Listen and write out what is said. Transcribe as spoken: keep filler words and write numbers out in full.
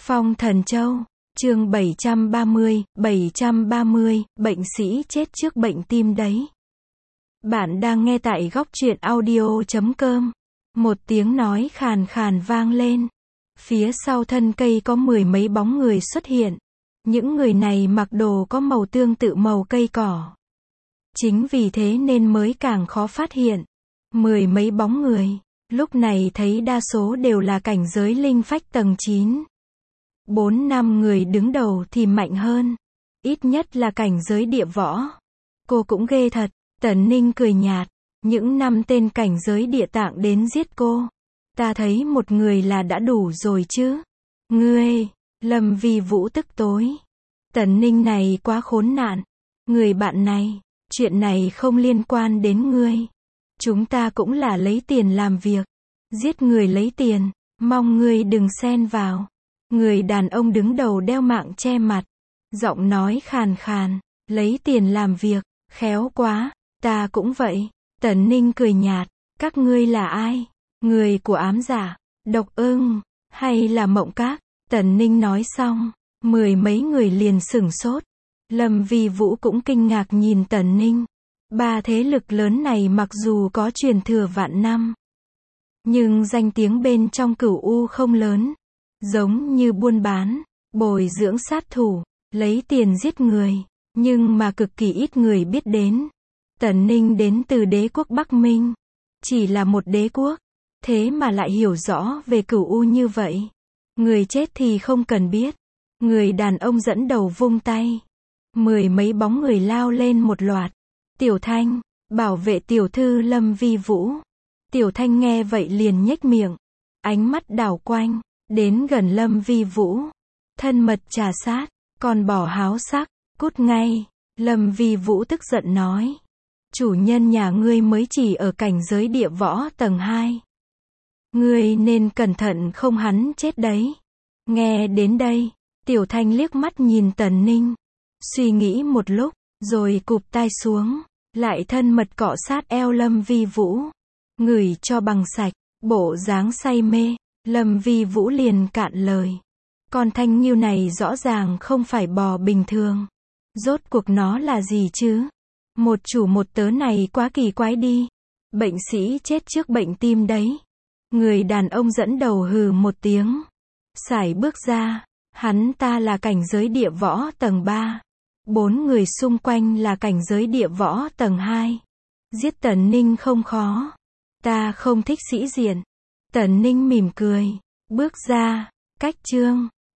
Phong Thần Châu, chương bảy trăm ba mươi, bảy trăm ba mươi, bệnh sĩ chết trước bệnh tim đấy. Bạn đang nghe tại góc truyện audio chấm com. Một tiếng nói khàn khàn vang lên. Phía sau thân cây có mười mấy bóng người xuất hiện. Những người này mặc đồ có màu tương tự màu cây cỏ. Chính vì thế nên mới càng khó phát hiện. Mười mấy bóng người, lúc này thấy đa số đều là cảnh giới linh phách tầng chín. Bốn năm người đứng đầu thì mạnh hơn. Ít nhất là cảnh giới địa võ. Cô cũng ghê thật. Tần Ninh cười nhạt. Những năm tên cảnh giới địa tạng đến giết cô. Ta thấy một người là đã đủ rồi chứ. Ngươi, Lâm Vi Vũ tức tối. Tần Ninh này quá khốn nạn. Người bạn này, chuyện này không liên quan đến ngươi. Chúng ta cũng là lấy tiền làm việc. Giết người lấy tiền, mong ngươi đừng xen vào. Người đàn ông đứng đầu đeo mạng che mặt. Giọng nói khàn khàn, lấy tiền làm việc, khéo quá, ta cũng vậy. Tần Ninh cười nhạt, các ngươi là ai? Người của ám giả, độc ưng, hay là mộng các? Tần Ninh nói xong, mười mấy người liền sửng sốt. Lâm Vi Vũ cũng kinh ngạc nhìn Tần Ninh. Ba thế lực lớn này mặc dù có truyền thừa vạn năm, nhưng danh tiếng bên trong Cửu U không lớn. Giống như buôn bán, bồi dưỡng sát thủ, lấy tiền giết người, nhưng mà cực kỳ ít người biết đến. Tần Ninh đến từ đế quốc Bắc Minh, chỉ là một đế quốc, thế mà lại hiểu rõ về Cửu U như vậy. Người chết thì không cần biết. Người đàn ông dẫn đầu vung tay, mười mấy bóng người lao lên một loạt. Tiểu Thanh, bảo vệ tiểu thư Lâm Vi Vũ. Tiểu Thanh nghe vậy liền nhếch miệng, ánh mắt đảo quanh, đến gần Lâm Vi Vũ, thân mật trà sát, còn bỏ háo sắc, cút ngay. Lâm Vi Vũ tức giận nói, chủ nhân nhà ngươi mới chỉ ở cảnh giới địa võ tầng hai. Ngươi nên cẩn thận không hắn chết đấy. Nghe đến đây, Tiểu Thanh liếc mắt nhìn Tần Ninh, suy nghĩ một lúc, rồi cụp tai xuống, lại thân mật cọ sát eo Lâm Vi Vũ, ngửi cho bằng sạch, bộ dáng say mê. Lâm Vi Vũ liền cạn lời. Con thanh nghiêu này rõ ràng không phải bò bình thường. Rốt cuộc nó là gì chứ? Một chủ một tớ này quá kỳ quái đi. Bệnh sĩ chết trước bệnh tim đấy. Người đàn ông dẫn đầu hừ một tiếng. Sải bước ra. Hắn ta là cảnh giới địa võ tầng ba. Bốn người xung quanh là cảnh giới địa võ tầng hai. Giết Tần Ninh không khó. Ta không thích sĩ diện. Tần Ninh mỉm cười, bước ra, cách chương.